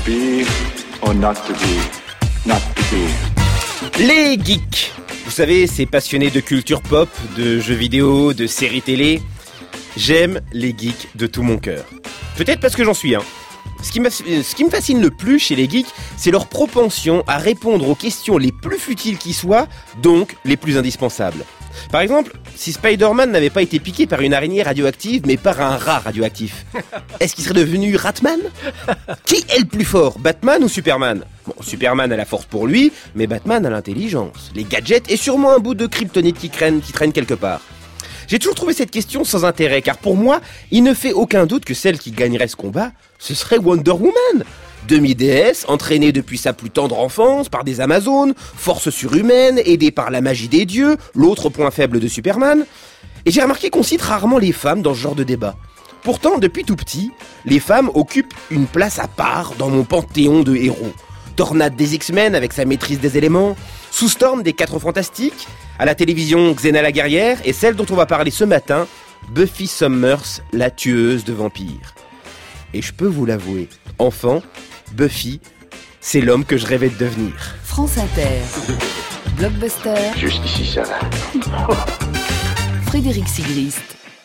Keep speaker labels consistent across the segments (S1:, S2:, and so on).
S1: be or not to be, not to be.
S2: Les geeks. Vous savez, ces passionnés de culture pop, de jeux vidéo, de séries télé. J'aime les geeks de tout mon cœur. Peut-être parce que j'en suis un. Ce qui me fascine le plus chez les geeks, c'est leur propension à répondre aux questions les plus futiles qui soient, donc les plus indispensables. Par exemple, si Spider-Man n'avait pas été piqué par une araignée radioactive, mais par un rat radioactif, est-ce qu'il serait devenu Ratman ? Qui est le plus fort, Batman ou Superman ? Bon, Superman a la force pour lui, mais Batman a l'intelligence, les gadgets et sûrement un bout de kryptonite qui traîne quelque part. J'ai toujours trouvé cette question sans intérêt, car pour moi, il ne fait aucun doute que celle qui gagnerait ce combat, ce serait Wonder Woman. Demi-déesse, entraînée depuis sa plus tendre enfance par des Amazones, force surhumaine, aidée par la magie des dieux, l'autre point faible de Superman. Et j'ai remarqué qu'on cite rarement les femmes dans ce genre de débat. Pourtant, depuis tout petit, les femmes occupent une place à part dans mon panthéon de héros. Tornade des X-Men avec sa maîtrise des éléments, Sue Storm des 4 Fantastiques, à la télévision Xena la guerrière, et celle dont on va parler ce matin, Buffy Summers, la tueuse de vampires. Et je peux vous l'avouer, enfant, Buffy, c'est l'homme que je rêvais de devenir.
S3: France Inter, Blockbuster,
S1: Juste ici, ça va.
S3: Frédéric Sigrist.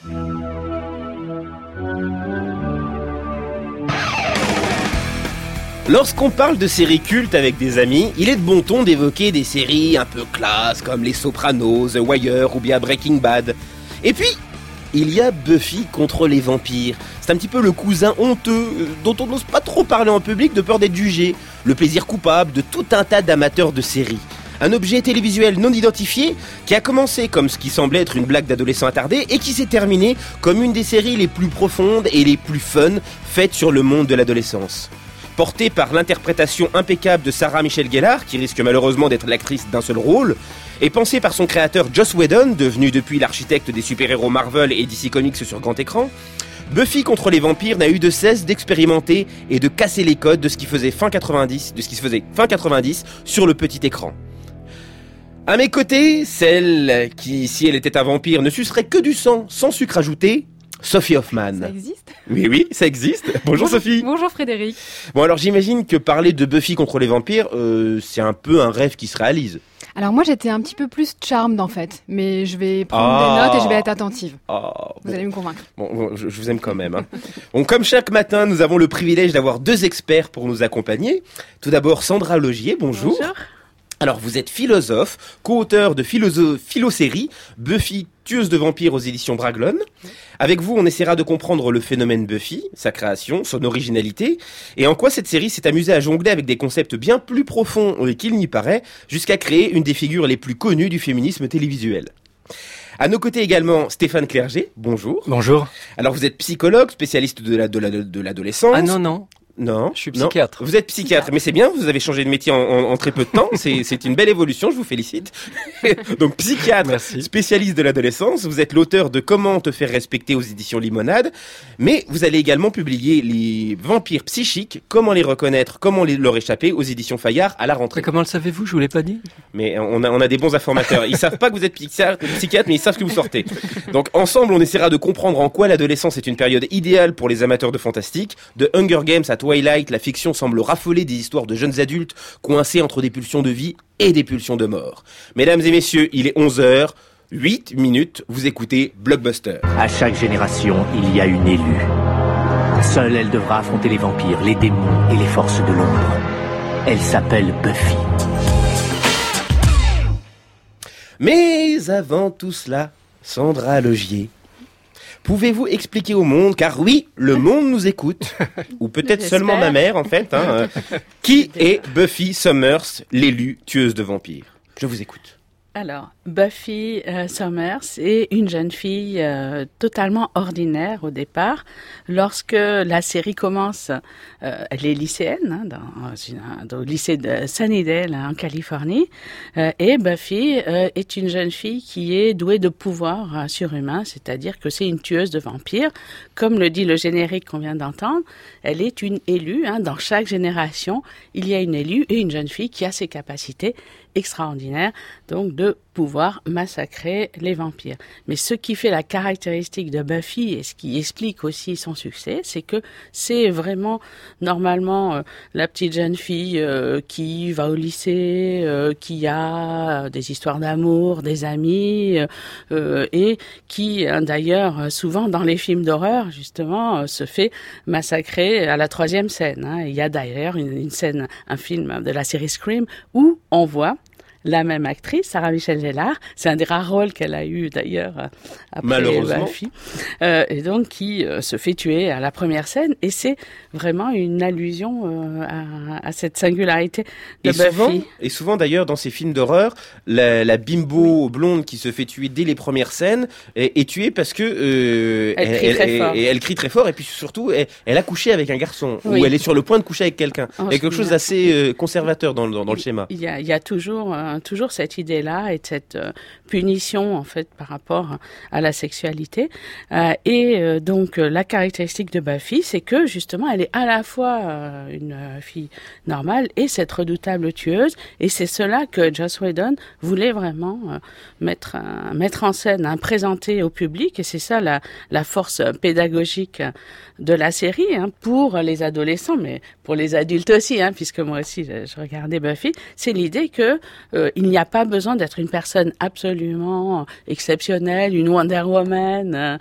S2: Lorsqu'on parle de séries cultes avec des amis, il est de bon ton d'évoquer des séries un peu classe comme Les Sopranos, The Wire ou bien Breaking Bad. Et puis, il y a Buffy contre les vampires. C'est un petit peu le cousin honteux dont on n'ose pas trop parler en public de peur d'être jugé. Le plaisir coupable de tout un tas d'amateurs de séries. Un objet télévisuel non identifié qui a commencé comme ce qui semblait être une blague d'adolescent attardé et qui s'est terminé comme une des séries les plus profondes et les plus fun faites sur le monde de l'adolescence. Portée par l'interprétation impeccable de Sarah Michelle Gellar, qui risque malheureusement d'être l'actrice d'un seul rôle, et pensée par son créateur Joss Whedon, devenu depuis l'architecte des super-héros Marvel et DC Comics sur grand écran, Buffy contre les vampires n'a eu de cesse d'expérimenter et de casser les codes de ce qui se faisait fin 90 sur le petit écran. À mes côtés, celle qui, si elle était un vampire, ne sucerait que du sang sans sucre ajouté, Sophie Hoffman.
S4: Ça existe ?
S2: Oui, ça existe. Bonjour Sophie.
S4: Bonjour Frédéric.
S2: Bon alors j'imagine que parler de Buffy contre les vampires, c'est un peu un rêve qui se réalise.
S4: Alors moi j'étais un petit peu plus charmed en fait, mais je vais prendre des notes et je vais être attentive. Vous allez me convaincre.
S2: Bon, je vous aime quand même. Hein. Bon, comme chaque matin, nous avons le privilège d'avoir 2 experts pour nous accompagner. Tout d'abord Sandra Logier, bonjour.
S5: Bonjour.
S2: Alors vous êtes philosophe, co-auteur de philo-série Buffy, tueuse de vampires aux éditions Bragelonne. Avec vous, on essaiera de comprendre le phénomène Buffy, sa création, son originalité, et en quoi cette série s'est amusée à jongler avec des concepts bien plus profonds qu'il n'y paraît, jusqu'à créer une des figures les plus connues du féminisme télévisuel. À nos côtés également Stéphane Clerget, bonjour.
S6: Bonjour.
S2: Alors vous êtes psychologue, spécialiste de l'adolescence.
S6: Ah non.
S2: Non,
S6: je suis psychiatre.
S2: Non. Vous êtes psychiatre, mais c'est bien, vous avez changé de métier en très peu de temps, c'est une belle évolution, je vous félicite. Donc psychiatre,
S6: merci.
S2: Spécialiste de l'adolescence, vous êtes l'auteur de Comment te faire respecter aux éditions Limonade, mais vous allez également publier Les vampires psychiques, comment les reconnaître, comment leur échapper aux éditions Fayard à la rentrée.
S6: Mais comment le savez-vous ? Je vous l'ai pas dit.
S2: Mais on a des bons informateurs, ils savent pas que vous êtes psychiatre, mais ils savent ce que vous sortez. Donc ensemble, on essaiera de comprendre en quoi l'adolescence est une période idéale pour les amateurs de fantastique, de Hunger Games à Twilight, la fiction semble raffoler des histoires de jeunes adultes coincés entre des pulsions de vie et des pulsions de mort. Mesdames et messieurs, il est 11h08, vous écoutez Blockbuster.
S7: À chaque génération, il y a une élue. Seule, elle devra affronter les vampires, les démons et les forces de l'ombre. Elle s'appelle Buffy.
S2: Mais avant tout cela, Sandra Logier, pouvez-vous expliquer au monde, car oui, le monde nous écoute, ou peut-être seulement ma mère en fait, qui est Buffy Summers, l'élue tueuse de vampires ? Je vous écoute.
S5: Alors, Buffy Summers est une jeune fille totalement ordinaire au départ. Lorsque la série commence, elle est lycéenne dans le lycée de Sunnydale en Californie. Et Buffy est une jeune fille qui est douée de pouvoirs surhumains, c'est-à-dire que c'est une tueuse de vampires. Comme le dit le générique qu'on vient d'entendre, elle est une élue. Dans chaque génération, il y a une élue et une jeune fille qui a ces capacités extraordinaires, donc de pouvoir massacrer les vampires. Mais ce qui fait la caractéristique de Buffy et ce qui explique aussi son succès, c'est que c'est vraiment normalement la petite jeune fille qui va au lycée, qui a des histoires d'amour, des amis et qui d'ailleurs souvent dans les films d'horreur justement se fait massacrer à la 3e scène. Hein. Il y a d'ailleurs une scène, un film de la série Scream où on voit la même actrice, Sarah Michelle Gellar, c'est un des rares rôles qu'elle a eu d'ailleurs après Buffy, et donc qui se fait tuer à la première scène, et c'est vraiment une allusion à cette singularité de Buffy.
S2: Et souvent d'ailleurs dans ces films d'horreur, la bimbo blonde qui se fait tuer dès les premières scènes est tuée parce que elle crie très fort, et puis surtout elle a couché avec un garçon, ou elle est sur le point de coucher avec quelqu'un. Il y a quelque chose d'assez conservateur dans le schéma.
S5: Il y a toujours cette idée-là et cette punition en fait par rapport à la sexualité. Donc la caractéristique de Buffy, c'est que justement elle est à la fois une fille normale et cette redoutable tueuse. Et c'est cela que Joss Whedon voulait vraiment mettre en scène, présenter au public. Et c'est ça la force pédagogique de la série pour les adolescents, mais pour les adultes aussi, puisque moi aussi je regardais Buffy. C'est l'idée que il n'y a pas besoin d'être une personne absolument exceptionnelle, une Wonder Woman,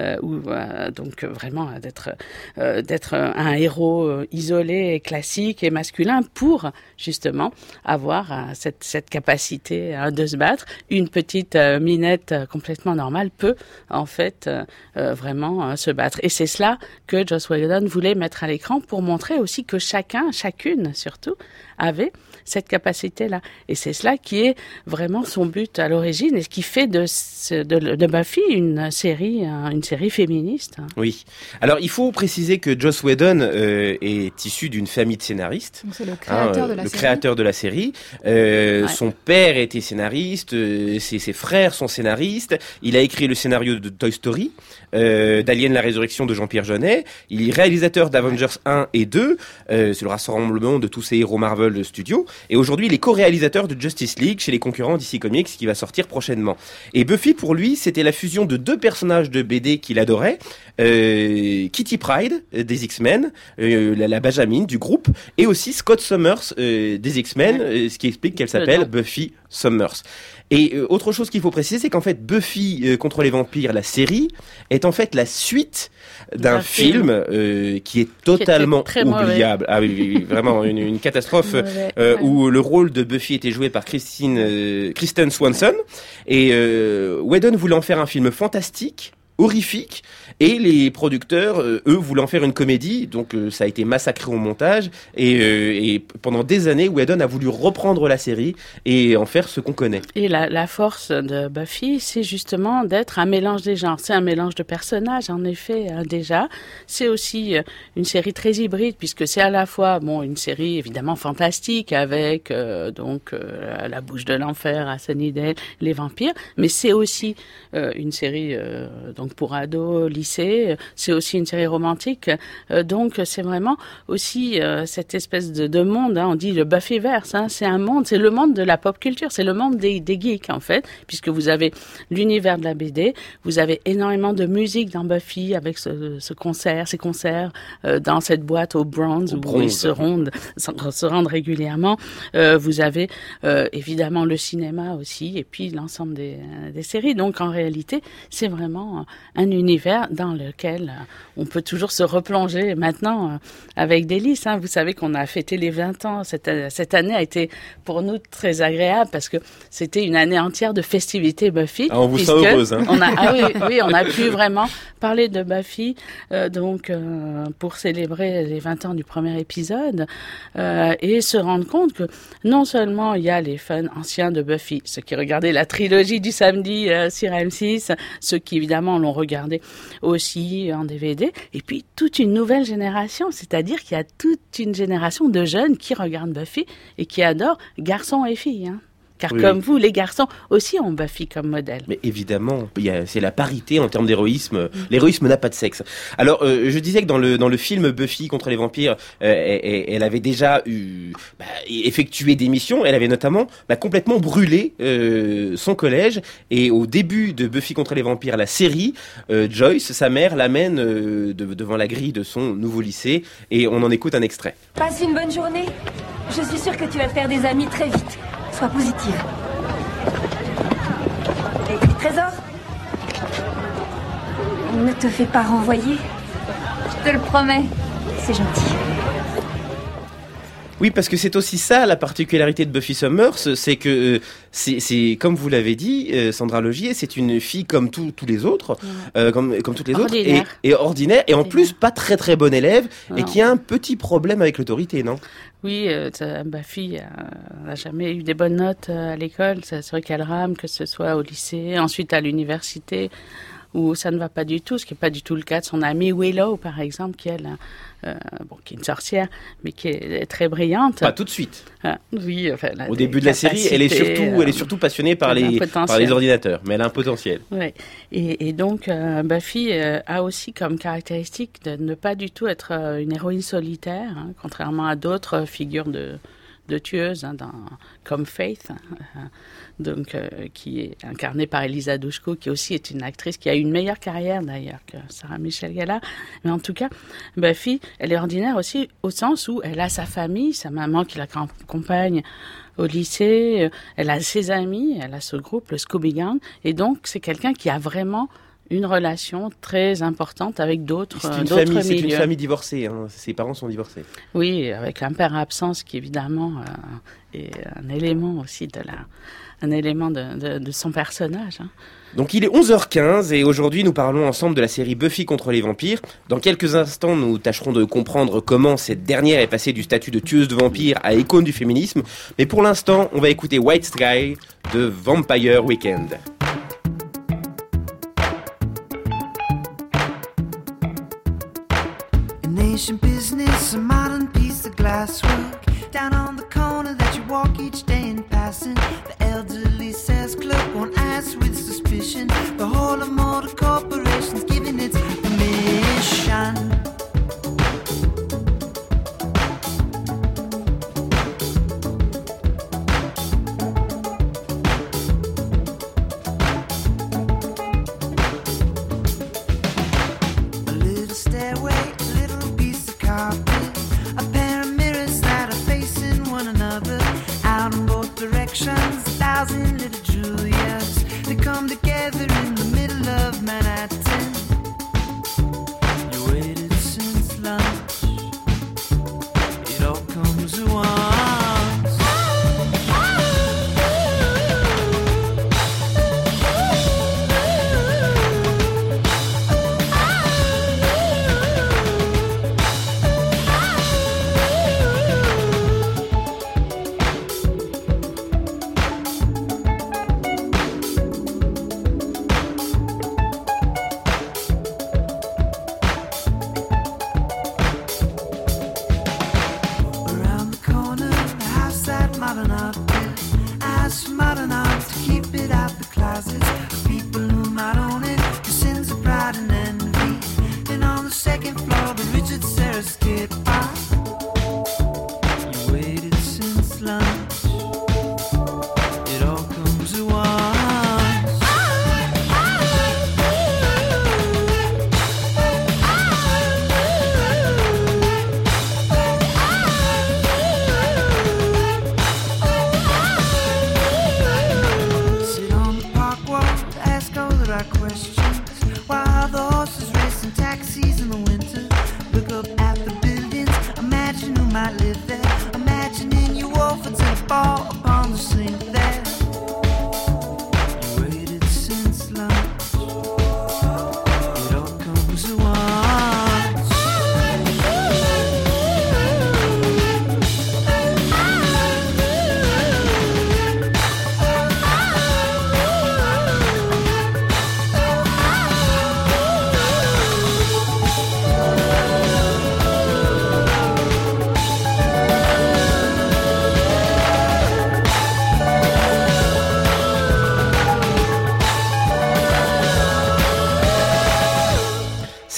S5: donc vraiment d'être un héros isolé et classique et masculin pour justement avoir cette capacité de se battre. Une petite minette complètement normale peut en fait vraiment se battre. Et c'est cela que Joss Whedon voulait mettre à l'écran pour montrer aussi que chacune surtout, avait cette capacité-là. Et c'est cela qui est vraiment son but à l'origine et ce qui fait de Buffy une série féministe. Oui.
S2: Alors, il faut préciser que Joss Whedon est issu d'une famille de scénaristes.
S4: Donc c'est le créateur de la série.
S2: Créateur de la série. Son père était scénariste, ses frères sont scénaristes. Il a écrit le scénario de Toy Story, d'Alien la résurrection de Jean-Pierre Jeunet. Il est réalisateur d'Avengers 1 et 2. C'est le rassemblement de tous ces héros Marvel de studio. Et aujourd'hui, il est co-réalisateur de Justice League chez les concurrents DC Comics qui va sortir prochainement. Et Buffy, pour lui, c'était la fusion de deux personnages de BD qu'il adorait. Kitty Pryde des X-Men, la Benjamin du groupe, et aussi Scott Summers des X-Men, ce qui explique qu'elle s'appelle Buffy Summers. Et autre chose qu'il faut préciser, c'est qu'en fait Buffy contre les vampires, la série, est en fait la suite d'un film qui est totalement oubliable. Ah oui, vraiment une catastrophe où le rôle de Buffy était joué par Kristen Swanson. Et Whedon voulait en faire un film fantastique, horrifique, et les producteurs, eux, voulaient en faire une comédie, donc ça a été massacré au montage, et pendant des années, Whedon a voulu reprendre la série et en faire ce qu'on connaît.
S5: Et la force de Buffy, c'est justement d'être un mélange des genres. C'est un mélange de personnages, en effet, déjà. C'est aussi une série très hybride, puisque c'est à la fois une série évidemment fantastique, avec la bouche de l'enfer à Sunnydale, les vampires, mais c'est aussi une série pour ados, lycée, c'est aussi une série romantique, donc c'est vraiment aussi cette espèce de monde, on dit le Buffyverse, c'est un monde, c'est le monde de la pop culture, c'est le monde des geeks en fait, puisque vous avez l'univers de la BD, vous avez énormément de musique dans Buffy avec ces concerts dans cette boîte au Bronze où ils se rendent régulièrement, vous avez évidemment le cinéma aussi, et puis l'ensemble des séries, donc en réalité c'est vraiment un univers dans lequel on peut toujours se replonger maintenant avec délice. Vous savez qu'on a fêté les 20 ans. Cette année a été pour nous très agréable parce que c'était une année entière de festivités Buffy.
S2: On vous sent heureuse.
S5: On a pu vraiment parler de Buffy pour célébrer les 20 ans du premier épisode et se rendre compte que non seulement il y a les fans anciens de Buffy, ceux qui regardaient la trilogie du samedi sur M6, ceux qui évidemment l'ont regardé aussi en DVD, et puis toute une nouvelle génération, c'est-à-dire qu'il y a toute une génération de jeunes qui regardent Buffy et qui adorent garçons et filles. Car comme vous, les garçons aussi ont Buffy comme modèle.
S2: Mais évidemment, c'est la parité en termes d'héroïsme. L'héroïsme n'a pas de sexe. Alors, je disais que dans le film Buffy contre les vampires, elle avait déjà effectué des missions. Elle avait notamment complètement brûlé son collège. Et au début de Buffy contre les vampires, la série, Joyce, sa mère, l'amène devant la grille de son nouveau lycée. Et on en écoute un extrait.
S6: Passe une bonne journée. Je suis sûre que tu vas faire des amis très vite. Sois positive. Et Trésor, ne te fais pas renvoyer. Je te le promets. C'est gentil.
S2: Oui, parce que c'est aussi ça la particularité de Buffy Summers, c'est que c'est comme vous l'avez dit, Sandra Logier, c'est une fille comme tous les autres, comme toutes les autres, et ordinaire, et en plus pas très très bonne élève, et qui a un petit problème avec l'autorité, non ?
S5: Oui, Buffy n'a jamais eu des bonnes notes à l'école. C'est vrai qu'elle rame, que ce soit au lycée, ensuite à l'université, où ça ne va pas du tout, ce qui n'est pas du tout le cas de son amie Willow, par exemple, qui elle, qui est une sorcière, mais qui est très brillante.
S2: Pas tout de suite.
S5: Oui, enfin,
S2: au début de la série, elle est surtout passionnée par les ordinateurs, mais elle a un potentiel.
S5: Oui, et donc Buffy a aussi comme caractéristique de ne pas du tout être une héroïne solitaire, contrairement à d'autres figures de tueuses, comme Faith, qui est incarnée par Elisa Dushku, qui aussi est une actrice qui a eu une meilleure carrière d'ailleurs que Sarah Michelle Gellar. Mais en tout cas, Buffy, elle est ordinaire aussi au sens où elle a sa famille, sa maman qui l'accompagne au lycée, elle a ses amis, elle a ce groupe, le Scooby Gang, et donc c'est quelqu'un qui a vraiment une relation très importante avec d'autres milieux.
S2: C'est une famille divorcée, ses parents sont divorcés.
S5: Oui, avec un père absent, ce qui évidemment est un élément aussi de son personnage.
S2: Donc il est 11h15 et aujourd'hui nous parlons ensemble de la série Buffy contre les vampires. Dans quelques instants nous tâcherons de comprendre comment cette dernière est passée du statut de tueuse de vampires à icône du féminisme. Mais pour l'instant on va écouter White Sky de Vampire Weekend.
S8: Ancient business, a modern piece of glasswork down on the corner that you walk each day in passing. The elderly sales clerk won't ask with suspicion. The whole of motor corporation's giving its permission.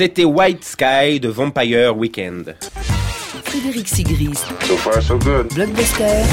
S2: C'était White Sky de Vampire Weekend.
S3: Frédéric Sigrist.
S1: So far, so good.
S3: Blockbuster.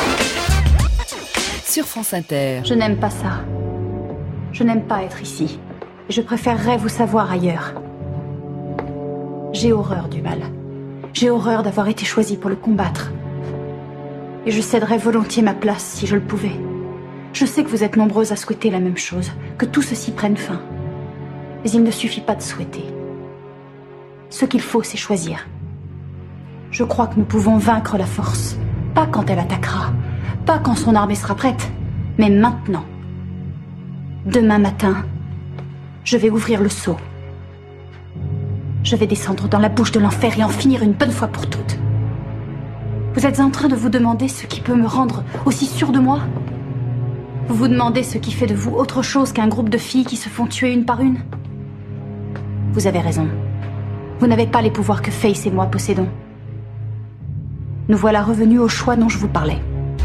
S3: Sur France Inter.
S9: Je n'aime pas ça. Je n'aime pas être ici. Je préférerais vous savoir ailleurs. J'ai horreur du mal. J'ai horreur d'avoir été choisie pour le combattre. Et je céderais volontiers ma place si je le pouvais. Je sais que vous êtes nombreuses à souhaiter la même chose, que tout ceci prenne fin. Mais il ne suffit pas de souhaiter. Ce qu'il faut, c'est choisir. Je crois que nous pouvons vaincre la force. Pas quand elle attaquera, pas quand son armée sera prête, mais maintenant. Demain matin, je vais ouvrir le seau. Je vais descendre dans la bouche de l'enfer et en finir une bonne fois pour toutes. Vous êtes en train de vous demander ce qui peut me rendre aussi sûre de moi ? Vous vous demandez ce qui fait de vous autre chose qu'un groupe de filles qui se font tuer une par une ? Vous avez raison. Vous n'avez pas les pouvoirs que Faith et moi possédons. Nous voilà revenus au choix dont je vous parlais.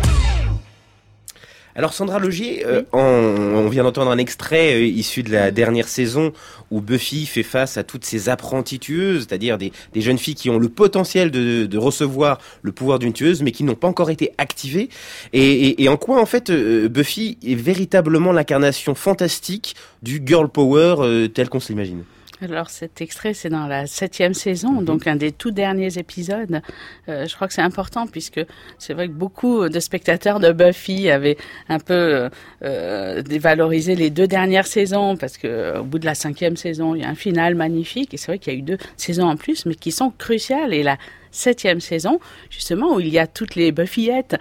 S2: Alors Sandra Logier, on vient d'entendre un extrait issu de la dernière saison où Buffy fait face à toutes ces apprenties tueuses, c'est-à-dire des jeunes filles qui ont le potentiel de recevoir le pouvoir d'une tueuse mais qui n'ont pas encore été activées. Et en quoi en fait Buffy est véritablement l'incarnation fantastique du girl power tel qu'on se l'imagine ?
S5: Alors cet extrait, c'est dans la 7e saison, donc un des tout derniers épisodes. Je crois que c'est important puisque c'est vrai que beaucoup de spectateurs de Buffy avaient un peu dévalorisé les 2 dernières saisons parce que au bout de la 5e saison, il y a un final magnifique et c'est vrai qu'il y a eu 2 saisons en plus, mais qui sont cruciales. Et la 7e saison, justement, où il y a toutes les Buffyettes,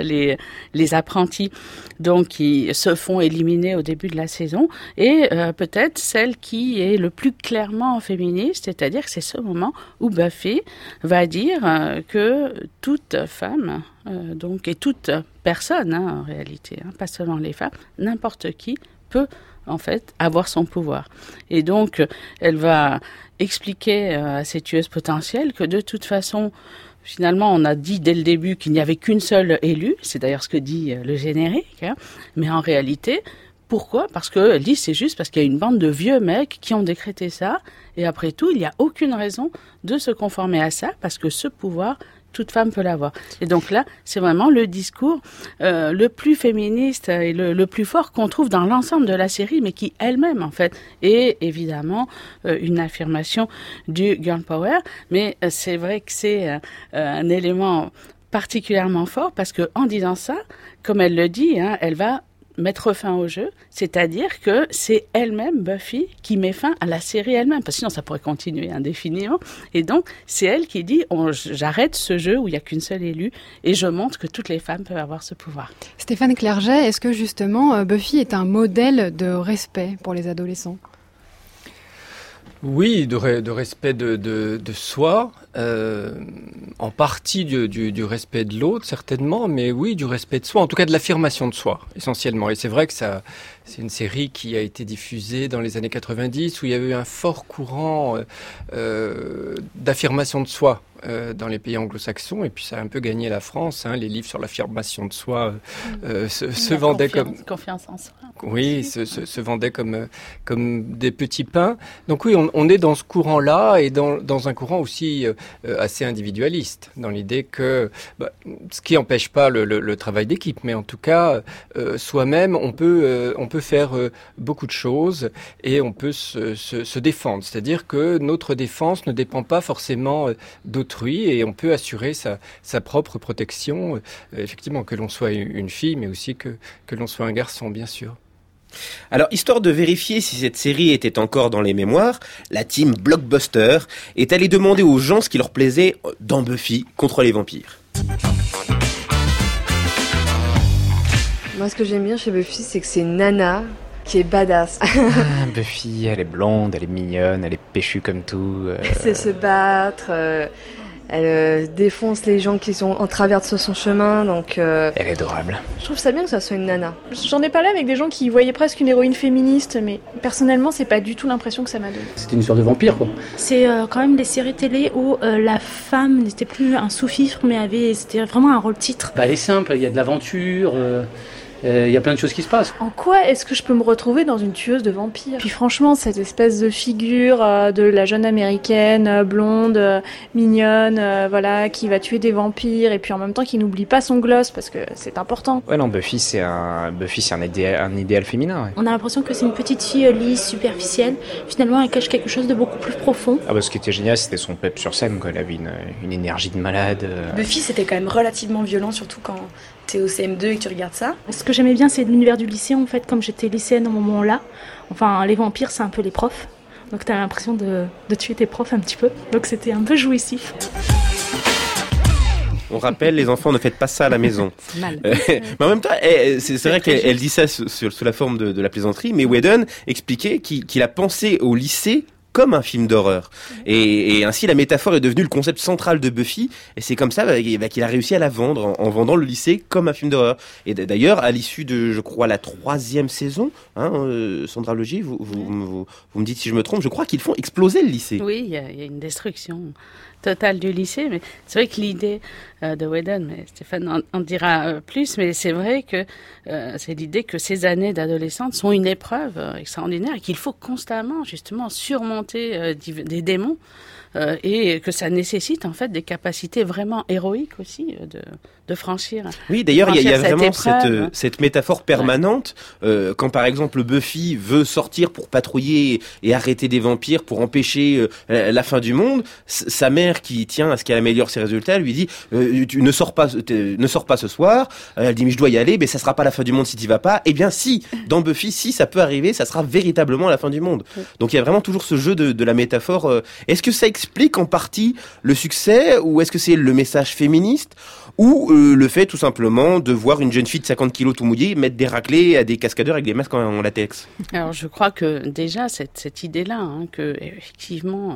S5: les apprentis, donc qui se font éliminer au début de la saison, et peut-être celle qui est le plus clairement féministe, c'est-à-dire que c'est ce moment où Buffy va dire que toute femme, donc et toute personne, en réalité, pas seulement les femmes, n'importe qui peut en fait avoir son pouvoir. Et donc, elle va expliquer à ces tueuses potentielles que de toute façon, finalement, on a dit dès le début qu'il n'y avait qu'une seule élue, c'est d'ailleurs ce que dit le générique, mais en réalité, pourquoi ? Parce que elle dit c'est juste parce qu'il y a une bande de vieux mecs qui ont décrété ça, et après tout, il n'y a aucune raison de se conformer à ça, parce que ce pouvoir, toute femme peut l'avoir. Et donc là, c'est vraiment le discours le plus féministe et le plus fort qu'on trouve dans l'ensemble de la série, mais qui elle-même, en fait, est évidemment une affirmation du girl power. Mais c'est vrai que c'est un élément particulièrement fort parce que en disant ça, comme elle le dit, elle va mettre fin au jeu, c'est-à-dire que c'est elle-même, Buffy, qui met fin à la série elle-même, parce que sinon ça pourrait continuer indéfiniment. Et donc, c'est elle qui dit j'arrête ce jeu où il n'y a qu'une seule élue et je montre que toutes les femmes peuvent avoir ce pouvoir.
S4: Stéphane Clerget, est-ce que justement Buffy est un modèle de respect pour les adolescents ?
S10: Oui, de respect de soi, en partie du respect de l'autre certainement, mais oui, du respect de soi, en tout cas de l'affirmation de soi essentiellement. Et c'est vrai que c'est une série qui a été diffusée dans les années 90 où il y avait eu un fort courant d'affirmation de soi dans les pays anglo-saxons, et puis ça a un peu gagné la France. Les livres sur l'affirmation de soi se vendaient comme
S5: confiance en soi.
S10: Oui, se vendaient comme des petits pains. Donc oui, on est dans ce courant-là et dans un courant aussi assez individualiste, dans l'idée que ce qui n'empêche pas le travail d'équipe, mais en tout cas soi-même on peut faire beaucoup de choses et on peut se défendre. C'est-à-dire que notre défense ne dépend pas forcément d'autrui et on peut assurer sa propre protection, effectivement, que l'on soit une fille, mais aussi que l'on soit un garçon, bien sûr.
S2: Alors, histoire de vérifier si cette série était encore dans les mémoires, la team Blockbuster est allée demander aux gens ce qui leur plaisait dans Buffy contre les vampires.
S11: Moi, ce que j'aime bien chez Buffy, c'est que c'est une nana qui est badass.
S12: Buffy, elle est blonde, elle est mignonne, elle est péchue comme tout.
S11: Elle sait se battre, elle défonce les gens qui sont en travers de son chemin, donc...
S12: Elle est adorable.
S11: Je trouve ça bien que ça soit une nana.
S13: J'en ai parlé avec des gens qui voyaient presque une héroïne féministe, mais personnellement, c'est pas du tout l'impression que ça m'a donné.
S14: C'était une sorte de vampire, quoi.
S15: C'est quand même des séries télé où la femme n'était plus un sous-fifre, mais c'était vraiment un rôle titre.
S14: Elle est simple, il y a de l'aventure...
S12: Il y a plein de choses qui se passent.
S13: En quoi est-ce que je peux me retrouver dans une tueuse de vampires? Puis franchement, cette espèce de figure de la jeune américaine, blonde, mignonne, voilà, qui va tuer des vampires et puis en même temps qui n'oublie pas son gloss parce que c'est important.
S12: Ouais, non, Buffy c'est un idéal féminin. Ouais.
S15: On a l'impression que c'est une petite fille lisse, superficielle. Finalement, elle cache quelque chose de beaucoup plus profond.
S12: Ah bah, ce qui était génial, c'était son pep sur scène, quoi. Elle avait une énergie de malade.
S14: Buffy, c'était quand même relativement violent, surtout quand t'es au CM2 et que tu regardes ça.
S15: Ce que j'aimais bien, c'est l'univers du lycée, en fait, comme j'étais lycéenne au moment-là. Enfin, les vampires, c'est un peu les profs. Donc t'as l'impression de tuer tes profs un petit peu. Donc c'était un peu jouissif.
S2: On rappelle, les enfants, ne faites pas ça à la maison.
S15: C'est mal.
S2: Mais en même temps, c'est vrai qu'elle dit ça sous la forme de la plaisanterie, mais Whedon expliquait qu'il a pensé au lycée comme un film d'horreur. Et ainsi, la métaphore est devenue le concept central de Buffy, et c'est comme ça qu'il a réussi à la vendre, en vendant le lycée comme un film d'horreur. Et d'ailleurs, à l'issue de, je crois, la 3e saison, Sandra Logier, vous me dites si je me trompe, je crois qu'ils font exploser le lycée.
S5: Oui, il y a une destruction totale du lycée, mais c'est vrai que l'idée de Whedon, mais Stéphane en dira plus, mais c'est vrai que c'est l'idée que ces années d'adolescente sont une épreuve extraordinaire et qu'il faut constamment justement surmonter des démons et que ça nécessite en fait des capacités vraiment héroïques aussi de franchir.
S2: Oui, d'ailleurs, il y a vraiment
S5: épreuve.
S2: cette métaphore permanente quand par exemple Buffy veut sortir pour patrouiller et arrêter des vampires pour empêcher la fin du monde, sa mère qui tient à ce qu'elle améliore ses résultats lui dit tu ne sors pas ce soir. Elle dit mais je dois y aller, mais ça sera pas la fin du monde si tu vas pas. Eh bien si, dans Buffy, si ça peut arriver, ça sera véritablement la fin du monde. Donc il y a vraiment toujours ce jeu de la métaphore. Est-ce que ça explique en partie le succès, ou est-ce que c'est le message féministe, ou le fait tout simplement de voir une jeune fille de 50 kilos tout mouillée mettre des raclés à des cascadeurs avec des masques en latex?
S5: Alors je crois que déjà cette idée-là, que effectivement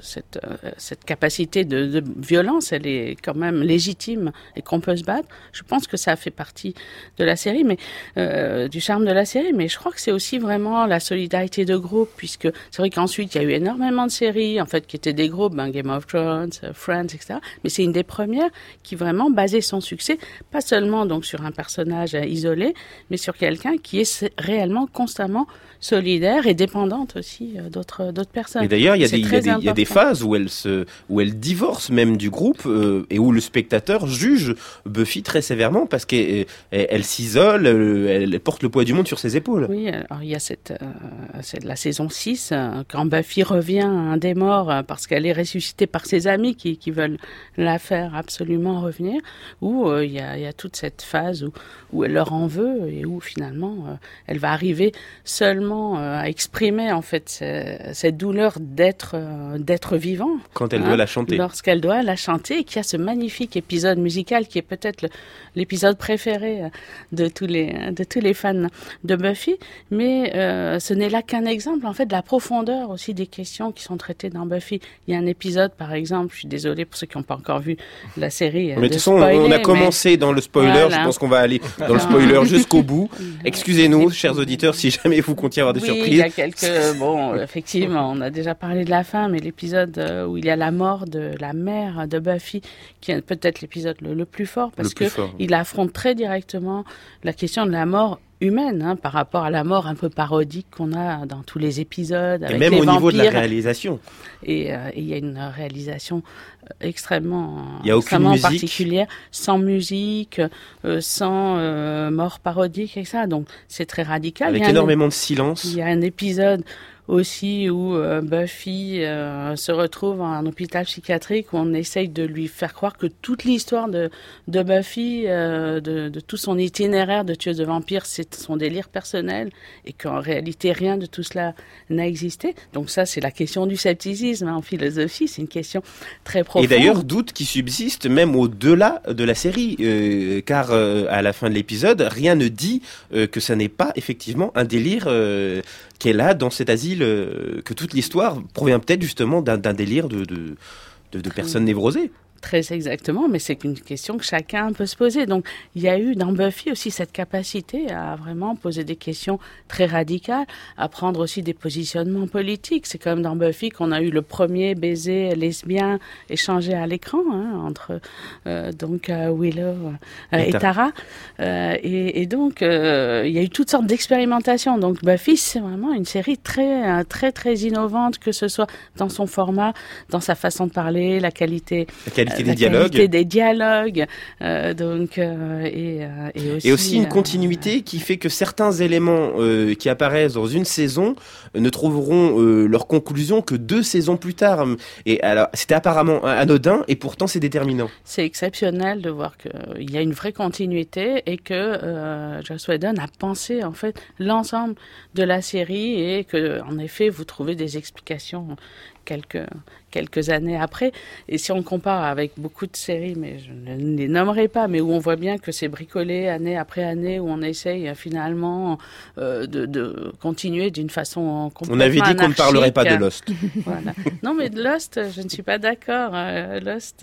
S5: cette capacité de violence, elle est quand même légitime et qu'on peut se battre. Je pense que ça fait partie de la série, mais du charme de la série. Mais je crois que c'est aussi vraiment la solidarité de groupe, puisque c'est vrai qu'ensuite il y a eu énormément de séries en fait qui étaient des groupes, Game of Thrones, Friends, etc. Mais c'est une des premières qui vraiment basait son succès pas seulement donc sur un personnage isolé, mais sur quelqu'un qui est réellement constamment solidaire et dépendante aussi d'autres personnes.
S2: Et d'ailleurs, il y a des phases où elle divorce même du groupe et où le spectateur juge Buffy très sévèrement parce qu'elle s'isole, elle porte le poids du monde sur ses épaules.
S5: Oui, alors il y a c'est la saison 6, quand Buffy revient un des morts parce qu'elle est ressuscitée par ses amis qui veulent la faire absolument revenir, où il y a toute cette phase où elle leur en veut et où finalement elle va arriver seulement à exprimer en fait cette douleur d'être vivant.
S2: Quand elle doit la chanter.
S5: Lorsqu'elle doit la chanter, et qu'il y a ce magnifique épisode musical qui est peut-être l'épisode préféré de tous les fans de Buffy, mais ce n'est là qu'un exemple en fait de la profondeur aussi des questions qui sont traitées dans Buffy. Il y a un épisode par exemple, je suis désolée pour ceux qui n'ont pas encore vu la série.
S2: Mais de toute façon, on a commencé dans le spoiler, voilà. Je pense qu'on va aller dans le spoiler jusqu'au bout. Excusez-nous, chers auditeurs, si jamais vous comptiez avoir des surprises.
S5: Il y a effectivement, on a déjà parlé de la fin, mais l'épisode où il y a la mort de la mère de Buffy, qui est peut-être l'épisode le plus fort, parce il affronte très directement la question de la mort humaine, par rapport à la mort un peu parodique qu'on a dans tous les épisodes avec
S2: et même
S5: les
S2: au
S5: vampires.
S2: Niveau de la réalisation.
S5: Et il y a une réalisation extrêmement
S2: musique.
S5: particulière, sans musique, sans mort parodique et ça. Donc c'est très radical.
S2: Avec énormément de silence.
S5: Il y a un épisode aussi où Buffy se retrouve en hôpital psychiatrique, où on essaye de lui faire croire que toute l'histoire de Buffy, de tout son itinéraire de tueuse de vampires, c'est son délire personnel, et qu'en réalité rien de tout cela n'a existé. Donc ça, c'est la question du scepticisme en philosophie, c'est une question très profonde.
S2: Et d'ailleurs, doute qui subsiste même au-delà de la série, car à la fin de l'épisode, rien ne dit que ça n'est pas effectivement un délire qu'elle a dans cet asile, que toute l'histoire provient peut-être justement d'un délire de personnes névrosées.
S5: Très exactement, mais c'est une question que chacun peut se poser. Donc, il y a eu dans Buffy aussi cette capacité à vraiment poser des questions très radicales, à prendre aussi des positionnements politiques. C'est comme dans Buffy qu'on a eu le premier baiser lesbien échangé à l'écran entre Willow et Tara. Et donc, il y a eu toutes sortes d'expérimentations. Donc, Buffy, c'est vraiment une série très, très, très innovante, que ce soit dans son format, dans sa façon de parler, la qualité des dialogues,
S2: et aussi une continuité qui fait que certains éléments qui apparaissent dans une saison ne trouveront leur conclusion que 2 saisons plus tard. Et alors, c'était apparemment anodin, et pourtant c'est déterminant.
S5: C'est exceptionnel de voir qu'il y a une vraie continuité et que Joss Whedon a pensé en fait l'ensemble de la série, et que en effet vous trouvez des explications quelques années après. Et si on compare avec beaucoup de séries, mais je ne les nommerai pas, mais où on voit bien que c'est bricolé année après année, où on essaye finalement de continuer d'une façon complètement
S2: anarchique. On avait dit qu'on ne parlerait pas de Lost.
S5: Voilà. Non, mais de Lost, je ne suis pas d'accord. Lost,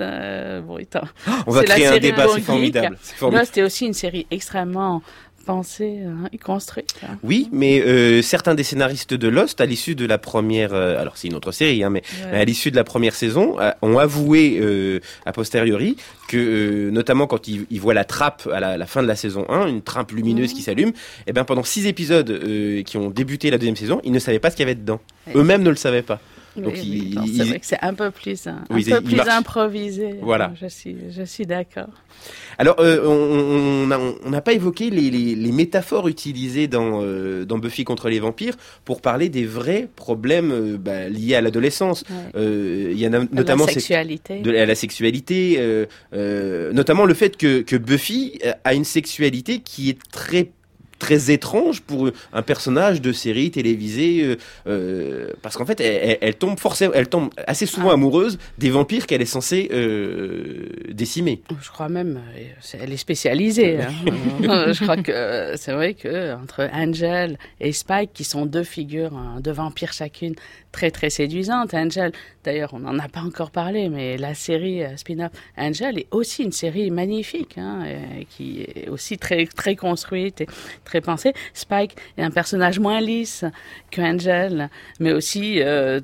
S2: on va créer un débat, c'est formidable.
S5: Lost est aussi une série extrêmement pensée et construite.
S2: Oui, mais certains des scénaristes de Lost, à l'issue de la première... alors, c'est une autre série, mais à l'issue de la première saison, ont avoué a posteriori que, notamment quand ils voient la trappe à la fin de la saison 1, une trappe lumineuse qui s'allume, et bien pendant 6 épisodes qui ont débuté la deuxième saison, ils ne savaient pas ce qu'il y avait dedans. Eux-mêmes ne le savaient pas.
S5: Donc c'est vrai que c'est un peu plus improvisé.
S2: Voilà.
S5: Je suis d'accord.
S2: Alors, on n'a pas évoqué les métaphores utilisées dans Buffy contre les vampires pour parler des vrais problèmes liés à l'adolescence. Il y en a notamment
S5: à la sexualité,
S2: notamment le fait que Buffy a une sexualité qui est très étrange pour un personnage de série télévisée, parce qu'en fait elle tombe assez souvent amoureuse des vampires qu'elle est censée décimer.
S5: Je crois même elle est spécialisée. Je crois que c'est vrai que entre Angel et Spike, qui sont 2 figures de vampires chacune très très séduisantes. Angel, d'ailleurs on n'en a pas encore parlé, mais la série spin-off Angel est aussi une série magnifique, qui est aussi très très construite et très pensée. Spike est un personnage moins lisse que Angel, mais aussi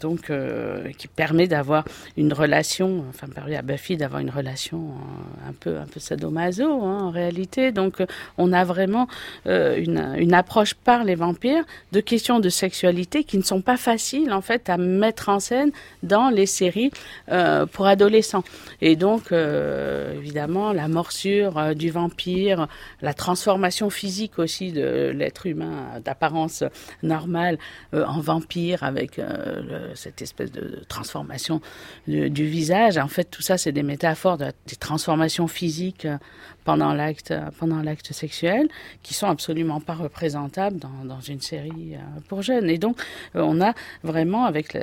S5: qui permet d'avoir une relation, permet à Buffy d'avoir une relation un peu sadomaso en réalité. Donc on a vraiment une approche par les vampires de questions de sexualité qui ne sont pas faciles en fait à mettre en scène dans les séries pour adolescents. Et donc évidemment la morsure du vampire, la transformation physique aussi de l'être humain d'apparence normale en vampire, avec cette espèce de transformation du visage. En fait, tout ça, c'est des métaphores des transformations physiques pendant l'acte sexuel, qui sont absolument pas représentables dans une série pour jeunes. Et donc, on a vraiment, avec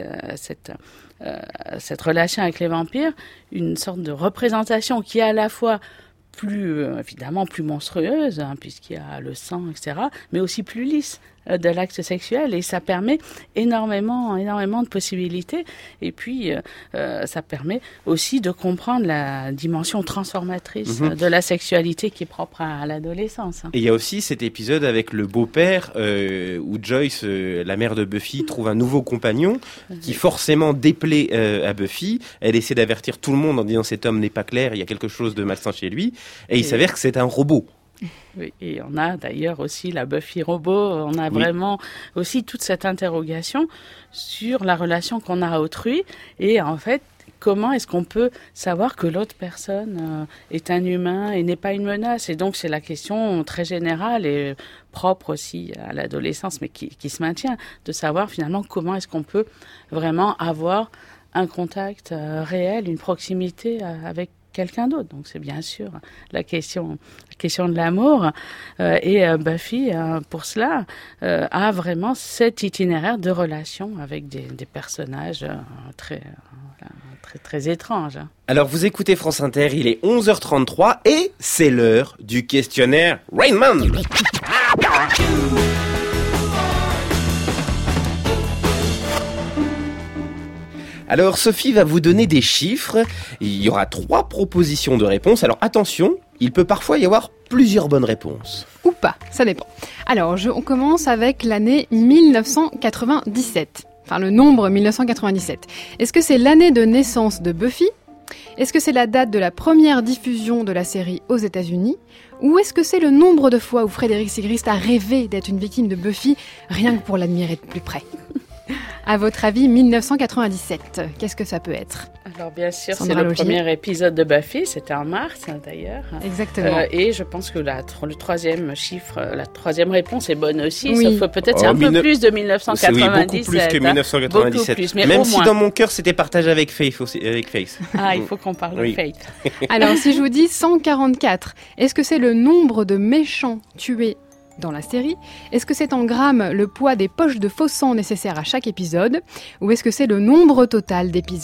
S5: cette relation avec les vampires, une sorte de représentation qui est à la fois évidemment plus monstrueuse, puisqu'il y a le sang, etc., mais aussi plus lisse de l'acte sexuel, et ça permet énormément de possibilités. Et puis ça permet aussi de comprendre la dimension transformatrice de la sexualité qui est propre à l'adolescence.
S2: Et il y a aussi cet épisode avec le beau-père où Joyce, la mère de Buffy, trouve un nouveau compagnon qui forcément déplaît à Buffy. Elle essaie d'avertir tout le monde en disant cet homme n'est pas clair, il y a quelque chose de malsain chez lui, et il s'avère que c'est un robot.
S5: Oui, et on a d'ailleurs aussi la Buffy robot, on a vraiment aussi toute cette interrogation sur la relation qu'on a à autrui, et en fait, comment est-ce qu'on peut savoir que l'autre personne est un humain et n'est pas une menace? Et donc c'est la question très générale et propre aussi à l'adolescence, mais qui se maintient, de savoir finalement comment est-ce qu'on peut vraiment avoir un contact réel, une proximité avec quelqu'un d'autre. Donc c'est bien sûr la question de l'amour, et Buffy pour cela a vraiment cet itinéraire de relation avec des personnages très très étranges.
S2: Alors vous écoutez France Inter, il est 11h33 et c'est l'heure du questionnaire Rainman. Alors Sophie va vous donner des chiffres. Il y aura 3 propositions de réponse. Alors attention, il peut parfois y avoir plusieurs bonnes réponses.
S4: Ou pas, ça dépend. Alors, on commence avec l'année 1997. Enfin, le nombre 1997. Est-ce que c'est l'année de naissance de Buffy ? Est-ce que c'est la date de la première diffusion de la série aux États-Unis ? Ou est-ce que c'est le nombre de fois où Frédéric Sigrist a rêvé d'être une victime de Buffy, rien que pour l'admirer de plus près ? À votre avis, 1997, qu'est-ce que ça peut être ?
S5: Alors bien sûr,
S4: Sandra
S5: c'est le
S4: Logier.
S5: premier épisode de Buffy, c'était en mars d'ailleurs.
S4: Exactement.
S5: Et je pense que le troisième chiffre, la troisième réponse est bonne aussi,
S4: Oui.
S5: sauf peut-être c'est un peu plus de 1997.
S2: Oui, beaucoup plus que 1997.
S5: Beaucoup plus, mais
S2: même
S5: au
S2: si
S5: moins.
S2: dans mon cœur c'était partagé avec Faith aussi, avec Faith.
S5: Ah, il faut qu'on parle
S2: Oui.
S5: de Faith.
S4: Alors, si je vous dis 144, est-ce que c'est le nombre de méchants tués dans la série ? Est-ce que c'est en grammes le poids des poches de faux sang nécessaires à chaque épisode ? Ou est-ce que c'est le nombre total d'épisodes ?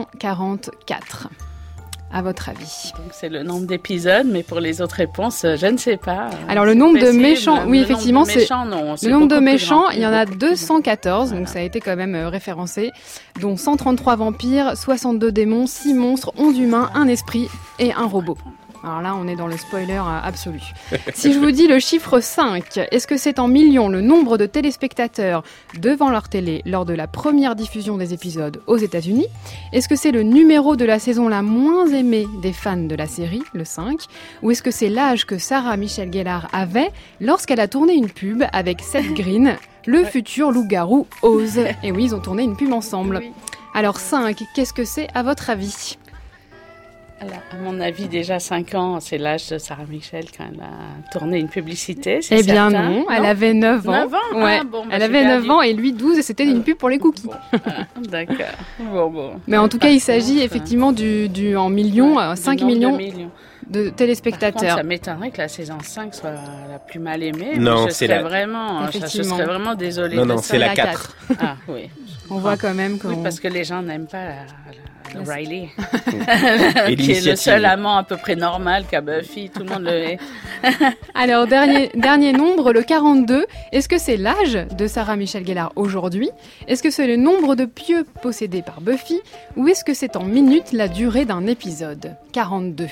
S4: 144. À votre avis ?
S5: Donc c'est le nombre d'épisodes, mais pour les autres réponses, je ne sais pas.
S4: Alors le
S5: C'est
S4: nombre de
S5: possible.
S4: méchants, oui
S5: Le
S4: effectivement,
S5: nombre de
S4: c'est
S5: méchants, non, c'est
S4: le nombre de
S5: beaucoup plus
S4: méchants.
S5: grand.
S4: Il y en a 214, donc ça a été quand même référencé, dont 133 vampires, 62 démons, 6 monstres, 11 humains, un esprit et un robot. Alors là, on est dans le spoiler absolu. Si je vous dis le chiffre 5, est-ce que c'est en millions le nombre de téléspectateurs devant leur télé lors de la première diffusion des épisodes aux États-Unis ? Est-ce que c'est le numéro de la saison la moins aimée des fans de la série, le 5 ? Ou est-ce que c'est l'âge que Sarah Michelle Gellar avait lorsqu'elle a tourné une pub avec Seth Green, le futur loup-garou Oz ? Et oui, ils ont tourné une pub ensemble.
S5: Oui.
S4: Alors 5, qu'est-ce que c'est à votre avis ?
S5: Alors, à mon avis, déjà 5 ans, c'est l'âge de Sarah Michel quand elle a tourné une publicité, c'est
S4: Eh bien
S5: certain.
S4: non, elle avait 9 ans.
S5: 9 ans
S4: Ouais.
S5: Ah, bon, bah,
S4: Elle
S5: j'ai
S4: avait 9
S5: perdu.
S4: ans et lui 12 et c'était une pub pour les cookies.
S5: Voilà, d'accord. Bon.
S4: Mais en tout cas, il s'agit
S5: Enfin,
S4: effectivement du en millions, 5
S5: du nombre
S4: millions
S5: de millions.
S4: de
S5: Par contre,
S4: téléspectateurs.
S5: ça m'étonnerait que la saison 5 soit la plus mal aimée.
S2: Non,
S5: mais
S2: c'est
S5: je serais
S2: la-
S5: vraiment, je
S4: Effectivement.
S5: serais vraiment désolée.
S2: Non,
S5: de
S2: non,
S5: ça.
S2: c'est la 4.
S5: Ah oui.
S4: On voit quand même que
S5: Oui, parce que les gens n'aiment pas le Riley,
S2: Et
S5: qui est le
S2: l'initiative.
S5: seul amant à peu près normal qu'a Buffy. Tout le monde le hait.
S4: Alors, dernier nombre, le 42. Est-ce que c'est l'âge de Sarah Michelle Gellar aujourd'hui ? Est-ce que c'est le nombre de pieux possédés par Buffy ? Ou est-ce que c'est en minutes la durée d'un épisode ? 42.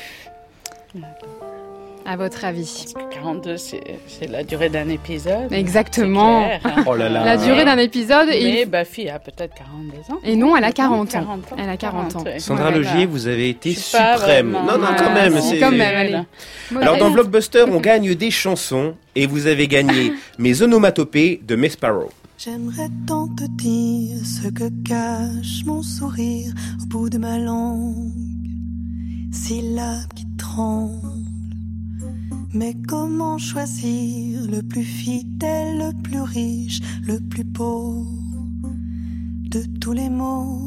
S4: À votre avis ?
S5: 42, c'est la durée d'un épisode.
S4: Exactement.
S5: C'est clair.
S2: Oh là là.
S4: La durée d'un épisode
S5: Mais
S4: et,
S5: Buffy a peut-être 42 ans.
S4: et non, elle a 40 ans.
S5: 40 ans.
S4: Elle a 40 ans.
S5: ouais.
S2: Sandra
S4: Ouais,
S2: Logier, vous avez été
S5: Je suis pas
S2: suprême.
S5: vraiment-
S2: Non, quand même.
S4: Ouais,
S2: c'est-
S4: quand même, allez.
S2: Alors dans
S4: Allez.
S2: Blockbuster, on gagne des chansons et vous avez gagné mes onomatopées de Miss Sparrow.
S8: J'aimerais tant te dire ce que cache mon sourire au bout de ma langue, syllabes qui tremblent. Mais comment choisir le plus fidèle, le plus riche, le plus beau de tous les mots?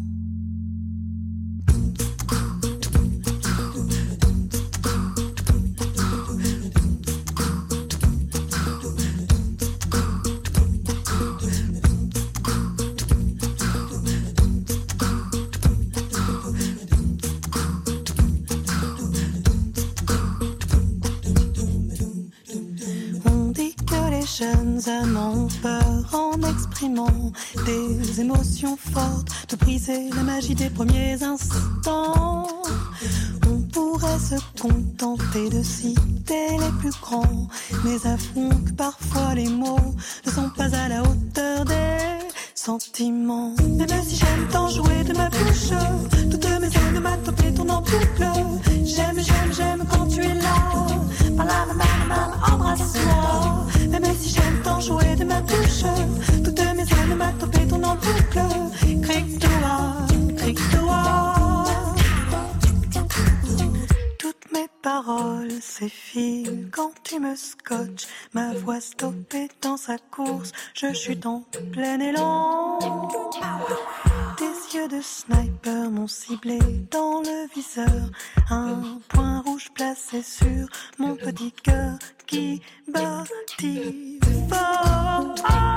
S8: On dit que les jeunes amants ont peur en exprimant des émotions fortes, de briser la magie des premiers instants. On pourrait se contenter de citer les plus grands, mais avouons que parfois les mots ne sont pas à la hauteur des sentiments. Même si j'aime tant jouer de ma bouche, toutes mes onomatopées tournent en boucle. J'aime quand tu es là. Embrasse-moi. Même si j'aime tant jouer de ma bouche, toutes mes onomatopées tournent en boucle. Cric-toi. Toutes mes paroles s'effilent quand tu me scotches. Ma voix stoppée dans sa course, je chute en plein élan. Tes yeux de sniper m'ont ciblé dans le viseur. Un point rouge placé sur mon petit cœur qui battit fort.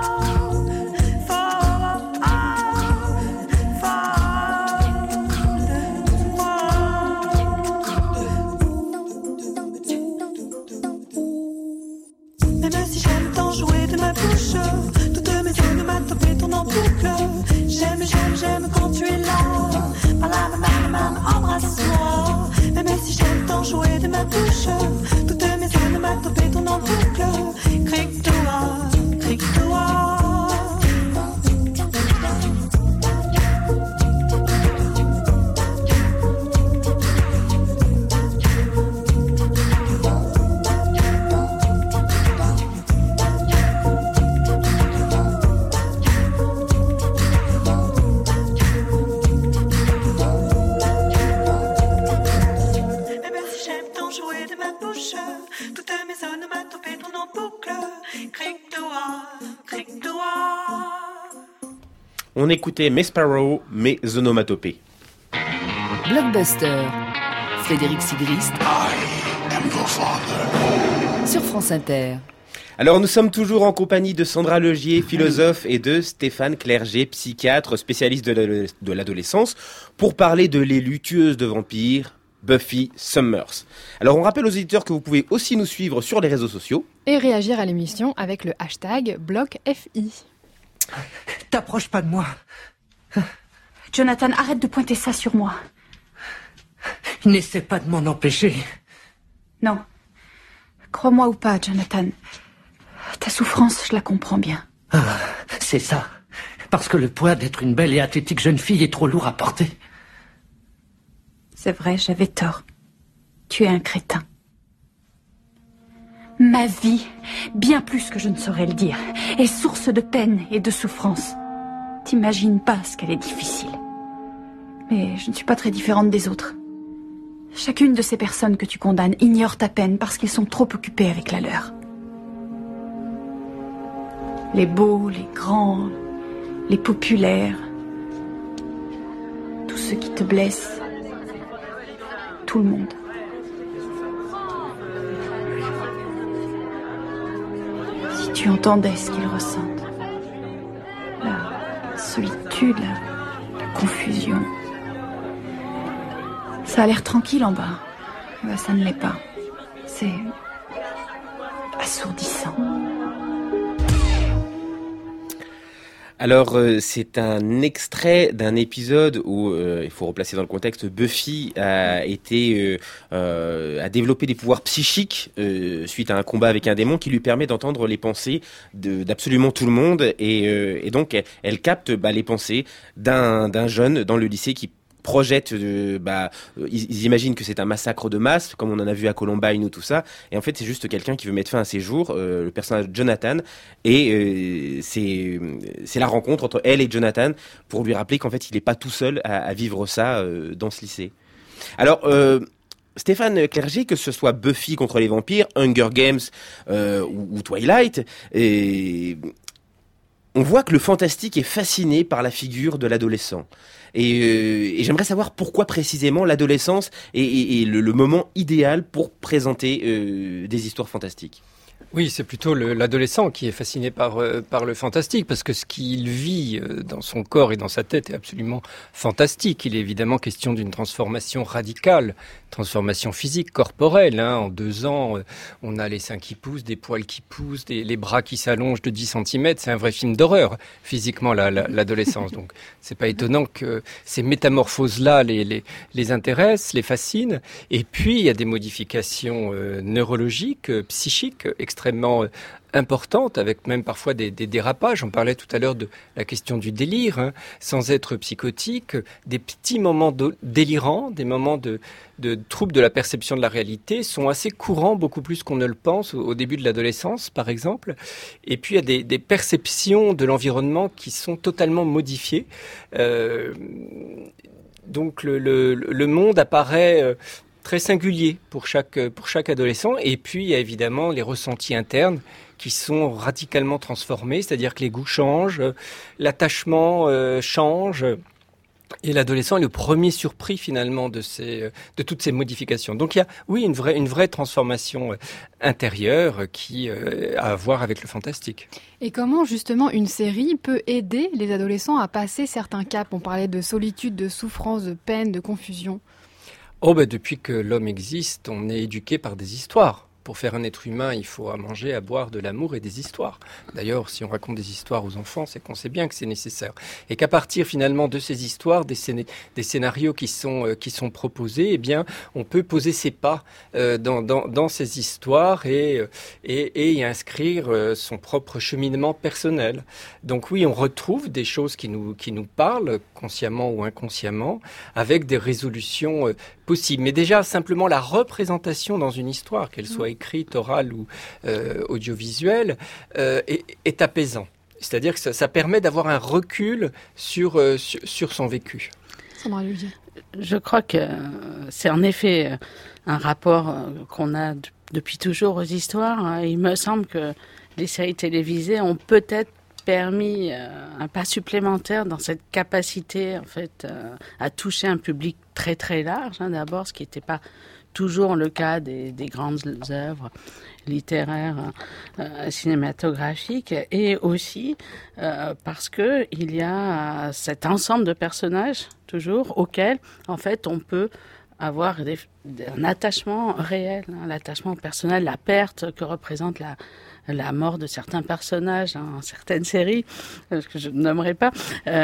S8: Même si j'aime tant jouer de ma bouche, toutes mes onomatopées tournent en boucle. J'aime quand tu es bouche. Toutes mes onomatopées tournent en boucle. Cric-toi, cric-toi. Toutes mes onomatopées tournent en boucle. Cric-toi, cric-toi.
S2: On écoutait Mes Sparrow, mes onomatopées.
S3: Blockbuster. Frédéric Sigrist. Sur France Inter.
S2: Alors nous sommes toujours en compagnie de Sandra Legier, philosophe, et de Stéphane Clerget, psychiatre, spécialiste de l'adolescence, pour parler de l'élu tueuse de vampires, Buffy Summers. Alors on rappelle aux éditeurs que vous pouvez aussi nous suivre sur les réseaux sociaux.
S4: Et réagir à l'émission avec le hashtag BlockFI.
S16: T'approches pas de moi.
S9: Jonathan, arrête de pointer ça sur moi.
S16: N'essaie pas de m'en empêcher.
S9: Non. Crois-moi ou pas, Jonathan. Ta souffrance, je la comprends bien.
S16: Ah, c'est ça. Parce que le poids d'être une belle et athlétique jeune fille est trop lourd à porter.
S9: C'est vrai, j'avais tort. Tu es un crétin. Ma vie, bien plus que je ne saurais le dire, est source de peine et de souffrance. T'imagines pas ce qu'elle est difficile. Mais je ne suis pas très différente des autres. Chacune de ces personnes que tu condamnes ignore ta peine parce qu'ils sont trop occupés avec la leur. Les beaux, les grands, les populaires, tous ceux qui te blessent, tout le monde. Si tu entendais ce qu'ils ressentent, la solitude, la confusion. Ça a l'air tranquille en bas. Ben, ça ne l'est pas. C'est assourdissant.
S2: Alors, c'est un extrait d'un épisode où, il faut replacer dans le contexte, Buffy a développé des pouvoirs psychiques suite à un combat avec un démon qui lui permet d'entendre les pensées d'absolument tout le monde. Et donc, elle capte les pensées d'un jeune dans le lycée qui projette, ils imaginent que c'est un massacre de masse, comme on en a vu à Columbine ou tout ça, et en fait c'est juste quelqu'un qui veut mettre fin à ses jours, le personnage de Jonathan, et c'est la rencontre entre elle et Jonathan pour lui rappeler qu'en fait il n'est pas tout seul à vivre ça dans ce lycée. Alors, Stéphane Clerget, que ce soit Buffy contre les vampires, Hunger Games ou Twilight, on voit que le fantastique est fasciné par la figure de l'adolescent. Et j'aimerais savoir pourquoi précisément l'adolescence est le moment idéal pour présenter des histoires fantastiques.
S10: Oui, c'est plutôt l'adolescent qui est fasciné par le fantastique, parce que ce qu'il vit dans son corps et dans sa tête est absolument fantastique. Il est évidemment question d'une transformation radicale, transformation physique, corporelle. En 2 ans, on a les seins qui poussent, des poils qui poussent, les bras qui s'allongent de 10 cm. C'est un vrai film d'horreur, physiquement, l'adolescence. Donc, c'est pas étonnant que ces métamorphoses-là les intéressent, les fascinent. Et puis, il y a des modifications neurologiques, psychiques, extrêmement importante, avec même parfois des dérapages. On parlait tout à l'heure de la question du délire, sans être psychotique, des petits moments délirants, des moments de troubles de la perception de la réalité sont assez courants, beaucoup plus qu'on ne le pense, au début de l'adolescence, par exemple. Et puis, il y a des perceptions de l'environnement qui sont totalement modifiées. Donc, le monde apparaît très singulier pour chaque adolescent. Et puis, il y a évidemment les ressentis internes qui sont radicalement transformés, c'est-à-dire que les goûts changent, l'attachement change. Et l'adolescent est le premier surpris finalement de toutes ces modifications. Donc il y a, oui, une vraie transformation intérieure qui a à voir avec le fantastique.
S4: Et comment justement une série peut aider les adolescents à passer certains caps? On parlait de solitude, de souffrance, de peine, de confusion.
S10: Depuis que l'homme existe, on est éduqué par des histoires. pour faire un être humain, il faut à manger, à boire, de l'amour et des histoires. D'ailleurs, si on raconte des histoires aux enfants, c'est qu'on sait bien que c'est nécessaire. Et qu'à partir finalement de ces histoires, des scénarios qui sont proposés, eh bien, on peut poser ses pas dans ces histoires et y inscrire son propre cheminement personnel. Donc oui, on retrouve des choses qui nous parlent, consciemment ou inconsciemment, avec des résolutions possibles. Mais déjà, simplement la représentation dans une histoire, qu'elle soit écrite, orale ou audiovisuelle, est apaisant. C'est-à-dire que ça permet d'avoir un recul sur son vécu.
S4: Sandra Lugier.
S5: Je crois que c'est en effet un rapport qu'on a depuis toujours aux histoires. Il me semble que les séries télévisées ont peut-être permis un pas supplémentaire dans cette capacité en fait à toucher un public très très large, d'abord, ce qui n'était pas toujours le cas des grandes œuvres littéraires, cinématographiques, et aussi parce que il y a cet ensemble de personnages toujours auxquels en fait on peut avoir un attachement réel, l'attachement personnel, la perte que représente la mort de certains personnages dans certaines séries, que je ne nommerai pas.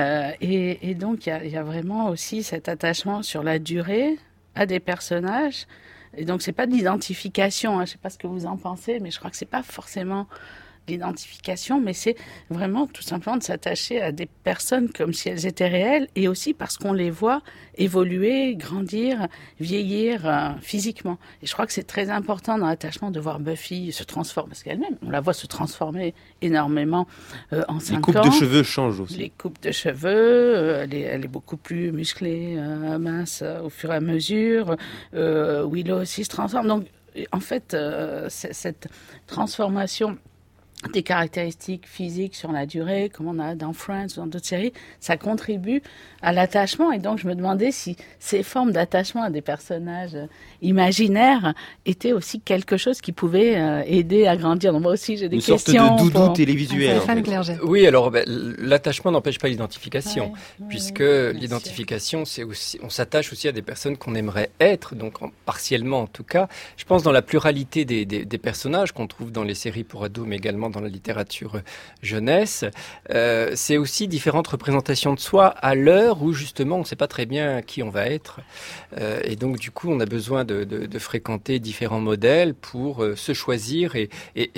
S5: Et donc, il y a vraiment aussi cet attachement sur la durée à des personnages. Et donc, c'est pas de l'identification. Je ne sais pas ce que vous en pensez, mais je crois que c'est pas forcément l'identification, mais c'est vraiment tout simplement de s'attacher à des personnes comme si elles étaient réelles, et aussi parce qu'on les voit évoluer, grandir, vieillir physiquement. Et je crois que c'est très important dans l'attachement de voir Buffy se transformer, parce qu'elle-même, on la voit se transformer énormément en 5 ans.
S2: Les coupes de cheveux changent aussi.
S5: Les coupes de cheveux, elle est beaucoup plus musclée, mince au fur et à mesure. Willow aussi se transforme. Donc, en fait, cette transformation des caractéristiques physiques sur la durée, comme on a dans Friends ou dans d'autres séries, ça contribue à l'attachement. Et donc, je me demandais si ces formes d'attachement à des personnages imaginaires étaient aussi quelque chose qui pouvait aider à grandir. Donc, moi aussi, j'ai des questions.
S2: Une sorte de doudou télévisuel.
S10: Oui, alors l'attachement n'empêche pas l'identification, puisque l'identification, c'est aussi, on s'attache aussi à des personnes qu'on aimerait être, donc partiellement en tout cas. Je pense dans la pluralité des personnages qu'on trouve dans les séries pour ados, mais également dans la littérature jeunesse, c'est aussi différentes représentations de soi à l'heure où justement on ne sait pas très bien qui on va être, et donc du coup on a besoin de fréquenter différents modèles pour se choisir et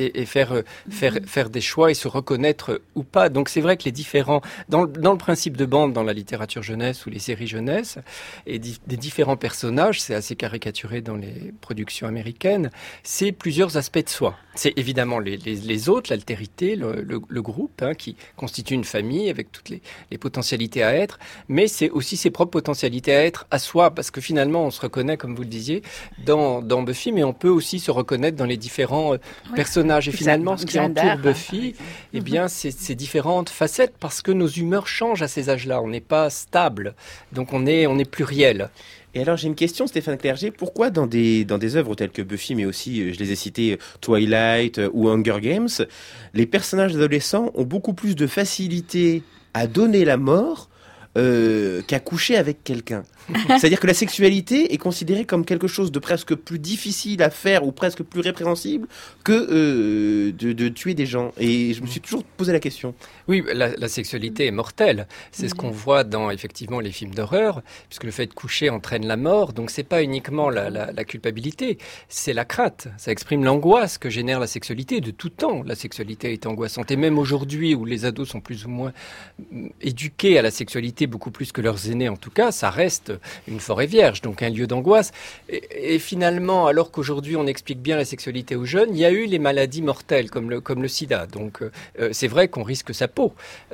S10: faire des choix et se reconnaître ou pas. Donc c'est vrai que les différents dans le principe de bande dans la littérature jeunesse ou les séries jeunesse et des différents personnages, c'est assez caricaturé dans les productions américaines, c'est plusieurs aspects de soi. C'est évidemment les autres, l'altérité, le groupe, qui constitue une famille avec toutes les potentialités à être, mais c'est aussi ses propres potentialités à être à soi, parce que finalement on se reconnaît, comme vous le disiez, dans Buffy, mais on peut aussi se reconnaître dans les différents personnages. Et finalement, ce qui entoure Buffy, eh bien, c'est ces différentes facettes, parce que nos humeurs changent à ces âges-là. On n'est pas stable, donc on est pluriel.
S2: Et alors j'ai une question, Stéphane Clerget, pourquoi dans des œuvres telles que Buffy, mais aussi, je les ai citées, Twilight ou Hunger Games, les personnages adolescents ont beaucoup plus de facilité à donner la mort qu'à coucher avec quelqu'un. C'est-à-dire que la sexualité est considérée comme quelque chose de presque plus difficile à faire ou presque plus répréhensible que de tuer des gens. Et je me suis toujours posé la question.
S10: Oui, la sexualité est mortelle. C'est ce qu'on voit dans effectivement les films d'horreur, puisque le fait de coucher entraîne la mort. Donc c'est pas uniquement la culpabilité, c'est la crainte. Ça exprime l'angoisse que génère la sexualité. De tout temps, la sexualité est angoissante. Et même aujourd'hui, où les ados sont plus ou moins éduqués à la sexualité, beaucoup plus que leurs aînés en tout cas, ça reste une forêt vierge, donc un lieu d'angoisse. Et finalement, alors qu'aujourd'hui on explique bien la sexualité aux jeunes, il y a eu les maladies mortelles comme le sida. Donc c'est vrai qu'on risque sa peau.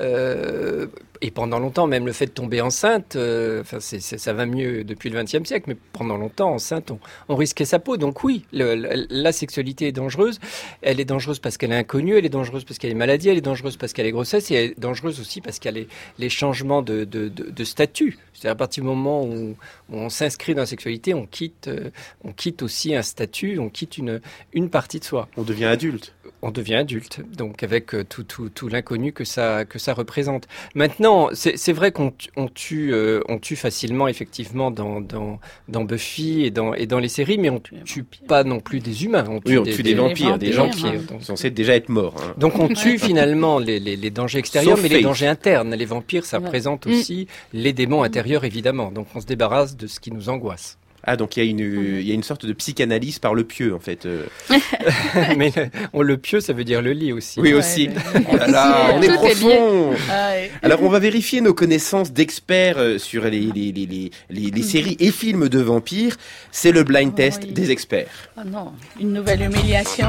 S10: Et pendant longtemps, même le fait de tomber enceinte, ça va mieux depuis le XXe siècle, mais pendant longtemps, enceinte, on risquait sa peau. Donc oui, la sexualité est dangereuse. Elle est dangereuse parce qu'elle est inconnue, elle est dangereuse parce qu'elle est maladie, elle est dangereuse parce qu'elle est grossesse, et elle est dangereuse aussi parce qu'il y a les changements de statut. C'est-à-dire à partir du moment où on s'inscrit dans la sexualité, on quitte aussi un statut, on quitte une partie de soi.
S2: On devient adulte.
S10: On devient adulte, donc avec tout l'inconnu que ça représente. Maintenant, Maintenant, c'est vrai qu'on tue facilement, effectivement, dans Buffy et dans les séries, mais on tue pas non plus des humains.
S2: On tue des vampires, des gens qui sont censés déjà être morts. Hein.
S10: Donc on tue finalement les dangers extérieurs, mais les dangers internes. Les vampires, ça représente aussi les démons intérieurs, évidemment. Donc on se débarrasse de ce qui nous angoisse.
S2: Ah, donc il y a une sorte de psychanalyse par le pieu, en fait.
S10: Mais le pieu, ça veut dire le lit aussi.
S2: Oui, aussi. Voilà, on est profond. Alors, on va vérifier nos connaissances d'experts sur les séries et films de vampires. C'est le blind test des experts.
S5: Oh non, une nouvelle humiliation.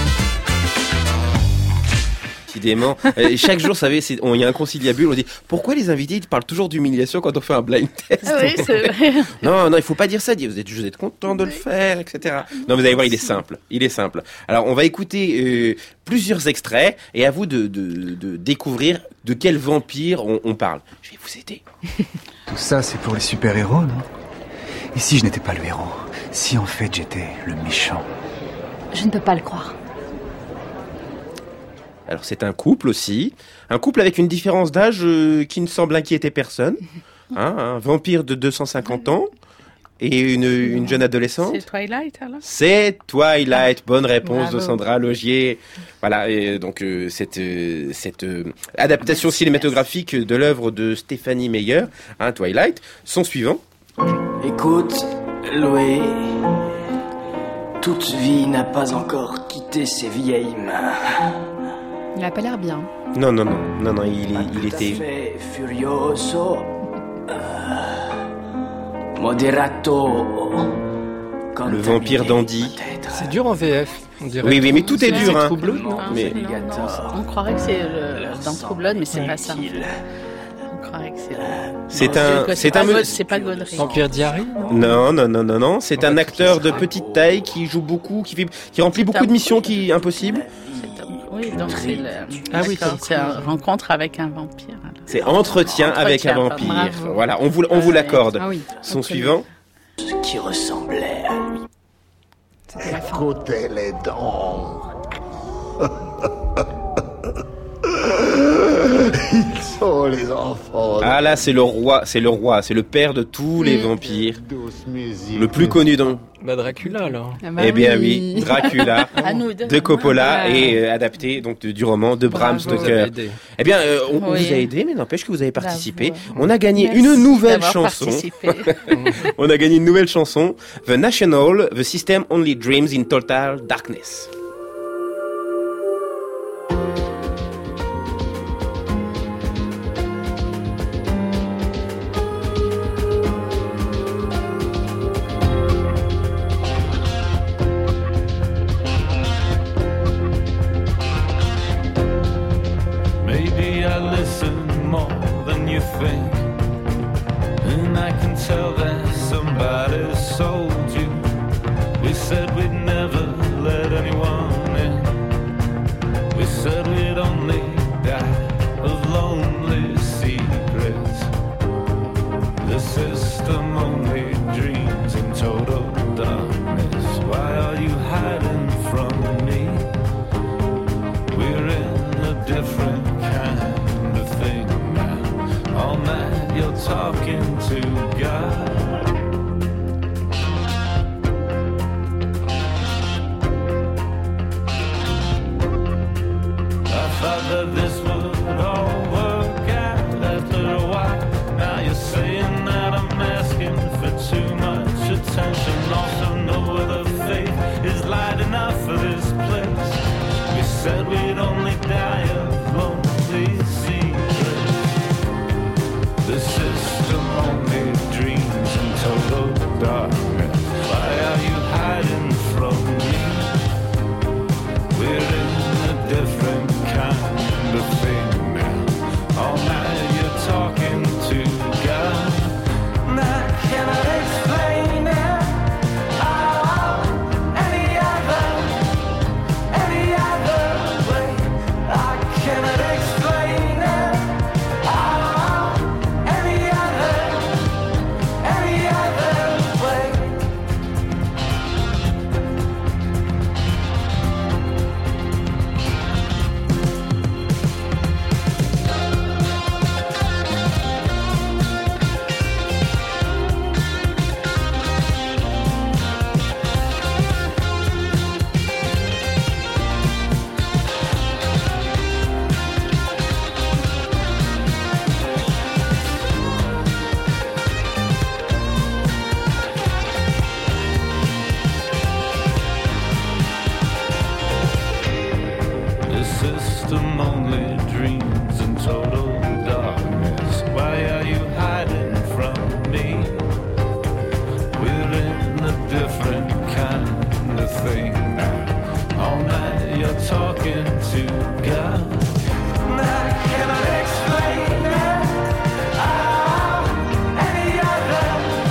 S2: Décidément. Chaque jour, vous savez, il y a un conciliabule, on dit pourquoi les invités ils parlent toujours d'humiliation quand on fait un blind test.
S5: Ah oui, c'est vrai.
S2: Non, il faut pas dire ça. Vous êtes content de le faire, etc. Non, vous allez voir, il est simple. Alors, on va écouter plusieurs extraits et à vous de découvrir de quel vampire on parle. Je vais vous aider.
S17: Tout ça, c'est pour les super-héros, non? Et si je n'étais pas le héros? Si en fait j'étais le méchant?
S9: Je ne peux pas le croire.
S2: Alors c'est un couple aussi, un couple avec une différence d'âge qui ne semble inquiéter personne, un vampire de 250 ans et une jeune adolescente.
S5: C'est Twilight alors?
S2: C'est Twilight, bonne réponse de Sandra Logier. Voilà, et donc cette adaptation cinématographique de l'œuvre de Stephanie Meyer, Twilight, son suivant.
S18: Écoute, Loé, toute vie n'a pas encore quitté ses vieilles mains.
S4: Il a pas l'air bien.
S2: Non, il était...
S18: Fait furioso, moderato.
S2: Le vampire dandy.
S10: C'est dur en VF, on dirait.
S2: Oui, mais tout est dur, hein.
S10: True Blood, non,
S2: mais...
S5: On croirait que c'est dans True Blood, mais c'est pas ça. On croirait que c'est pas Godric.
S10: Vampire Diary?
S2: Non. C'est un acteur de petite taille qui joue beaucoup, qui remplit beaucoup de missions impossibles.
S5: Oui, donc c'est une rencontre avec un vampire. Alors.
S2: C'est entretien avec un vampire.
S5: Bravo.
S2: Voilà, on vous l'accorde.
S4: Ah oui.
S2: Son suivant.
S18: Ce qui ressemblait à lui.
S19: Écoutez les dents. Ils sont les enfants.
S2: Ah là, c'est le roi, c'est le père de tous les vampires. Le plus connu dans...
S10: Dracula alors.
S2: Eh bien oui, Dracula de Coppola et adapté donc du roman de Bram Stoker. Eh bien, on vous a aidé, mais n'empêche que vous avez participé. On a gagné une nouvelle chanson. On a gagné une nouvelle chanson, The National, The System Only Dreams in Total Darkness.
S8: I you're talking to, girl. I cannot explain it. Oh, any other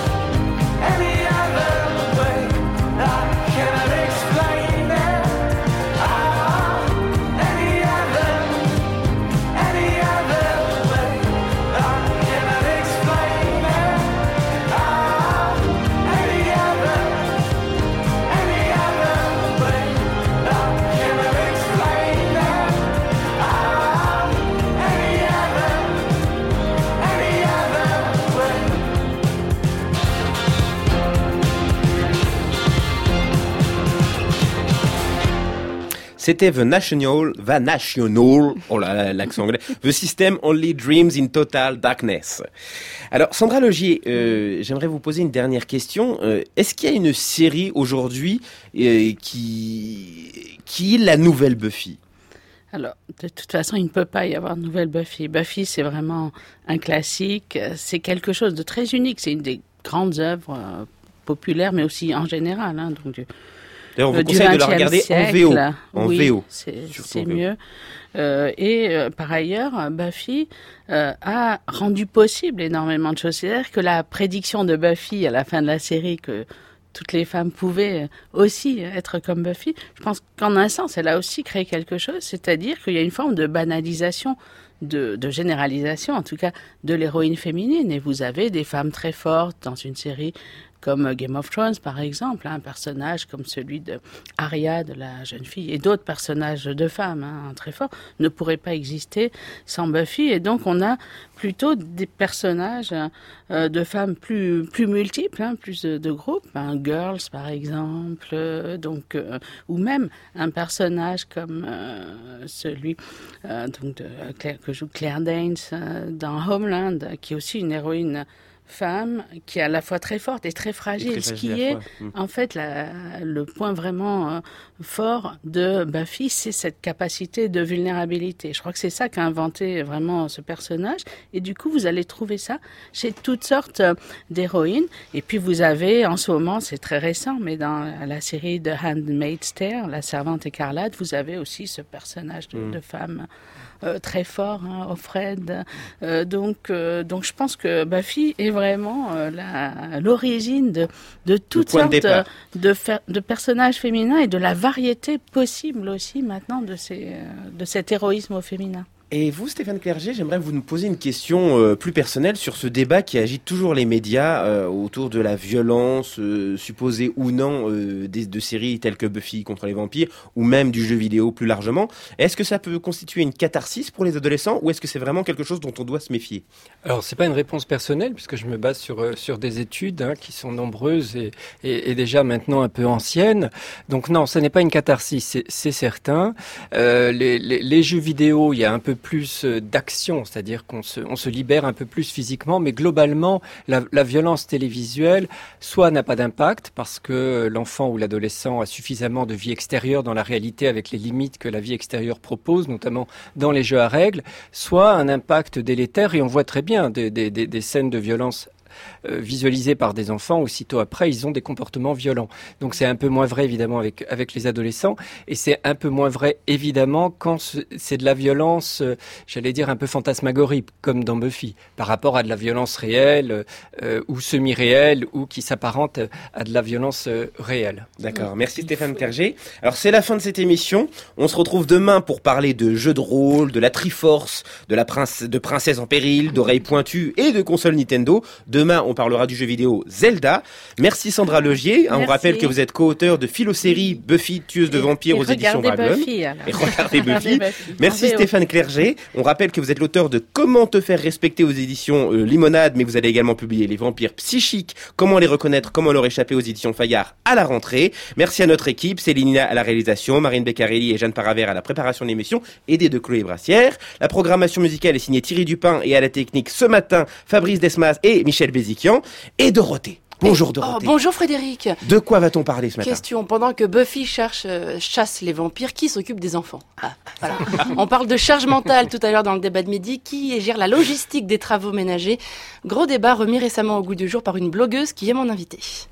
S8: way. I cannot explain it. Oh, any other way. I cannot explain it. Oh, any other way. I cannot explain it. Oh, any other way.
S2: C'était The National, oh là, l'accent anglais, The System Only Dreams in Total Darkness. Alors, Sandra Logier, j'aimerais vous poser une dernière question. Est-ce qu'il y a une série aujourd'hui qui est la nouvelle Buffy ?
S5: Alors, de toute façon, il ne peut pas y avoir de nouvelle Buffy. Buffy, c'est vraiment un classique. C'est quelque chose de très unique. C'est une des grandes œuvres populaires, mais aussi en général. Hein, donc,
S2: d'ailleurs, on vous
S5: du
S2: conseille de la
S5: 20e
S2: regarder
S5: siècle.
S2: en
S5: Oui,
S2: VO.
S5: C'est mieux. Par ailleurs, Buffy a rendu possible énormément de choses. C'est-à-dire que la prédiction de Buffy à la fin de la série, que toutes les femmes pouvaient aussi être comme Buffy, je pense qu'en un sens, elle a aussi créé quelque chose, c'est-à-dire qu'il y a une forme de banalisation, de généralisation, en tout cas, de l'héroïne féminine. Et vous avez des femmes très fortes dans une série comme Game of Thrones, par exemple, un personnage comme celui de Arya, de la jeune fille, et d'autres personnages de femmes très forts, ne pourraient pas exister sans Buffy. Et donc, on a plutôt des personnages de femmes plus multiples, plus de groupes, Girls, par exemple, ou même un personnage comme celui que joue Claire Danes dans Homeland, qui est aussi une héroïne femme qui est à la fois très forte et très fragile, ce qui est en fait le point vraiment fort de Buffy, c'est cette capacité de vulnérabilité. Je crois que c'est ça qu'a inventé vraiment ce personnage, et du coup vous allez trouver ça chez toutes sortes d'héroïnes. Et puis vous avez en ce moment, c'est très récent, mais dans la série de Handmaid's Tale, La Servante écarlate, vous avez aussi ce personnage de femme très fort, Offred. Donc je pense que Buffy est vraiment l'origine de toutes sortes de personnages féminins et de la variété possible aussi maintenant de cet héroïsme au féminin.
S2: Et vous, Stéphane Clerget, j'aimerais vous nous poser une question plus personnelle sur ce débat qui agite toujours les médias autour de la violence supposée ou non de séries telles que Buffy contre les vampires ou même du jeu vidéo plus largement. Est-ce que ça peut constituer une catharsis pour les adolescents ou est-ce que c'est vraiment quelque chose dont on doit se méfier ?
S10: Alors, c'est pas une réponse personnelle puisque je me base sur des études qui sont nombreuses et déjà maintenant un peu anciennes. Donc non, ce n'est pas une catharsis, c'est certain. Les jeux vidéo, il y a un peu plus d'action, c'est-à-dire qu'on se libère un peu plus physiquement, mais globalement, la violence télévisuelle, soit n'a pas d'impact, parce que l'enfant ou l'adolescent a suffisamment de vie extérieure dans la réalité avec les limites que la vie extérieure propose, notamment dans les jeux à règles, soit un impact délétère, et on voit très bien des scènes de violence visualisés par des enfants, aussitôt après, ils ont des comportements violents. Donc c'est un peu moins vrai, évidemment, avec les adolescents, et c'est un peu moins vrai, évidemment, quand c'est de la violence, j'allais dire, un peu fantasmagorique, comme dans Buffy, par rapport à de la violence réelle, ou semi-réelle, ou qui s'apparente à de la violence réelle.
S2: D'accord, merci Stéphane Clerget. Alors c'est la fin de cette émission, on se retrouve demain pour parler de jeux de rôle, de la Triforce, de Princesse en péril, d'oreilles pointues et de consoles Nintendo. Demain, on parlera du jeu vidéo Zelda. Merci Sandra Logier. On rappelle que vous êtes co-auteur de Philo-série Buffy, tueuse de vampires aux éditions Bragelonne. Et regardez Buffy. Merci Stéphane Clerget. On rappelle que vous êtes l'auteur de Comment te faire respecter aux éditions Limonade, mais vous allez également publier Les vampires psychiques, comment les reconnaître, comment leur échapper aux éditions Fayard à la rentrée. Merci à notre équipe, Céline à la réalisation, Marine Beccarelli et Jeanne Paravert à la préparation de l'émission, aidée de Chloé Brassière. La programmation musicale est signée Thierry Dupin et à la technique ce matin, Fabrice Desmas et Michel Béziquian. Et Dorothée. Bonjour Dorothée.
S20: Bonjour Frédéric.
S2: De quoi va-t-on parler ce matin ?
S20: Question, pendant que Buffy chasse les vampires, qui s'occupe des enfants ? Voilà. On parle de charge mentale tout à l'heure dans le débat de midi, qui gère la logistique des travaux ménagers. Gros débat remis récemment au goût du jour par une blogueuse qui est mon invitée.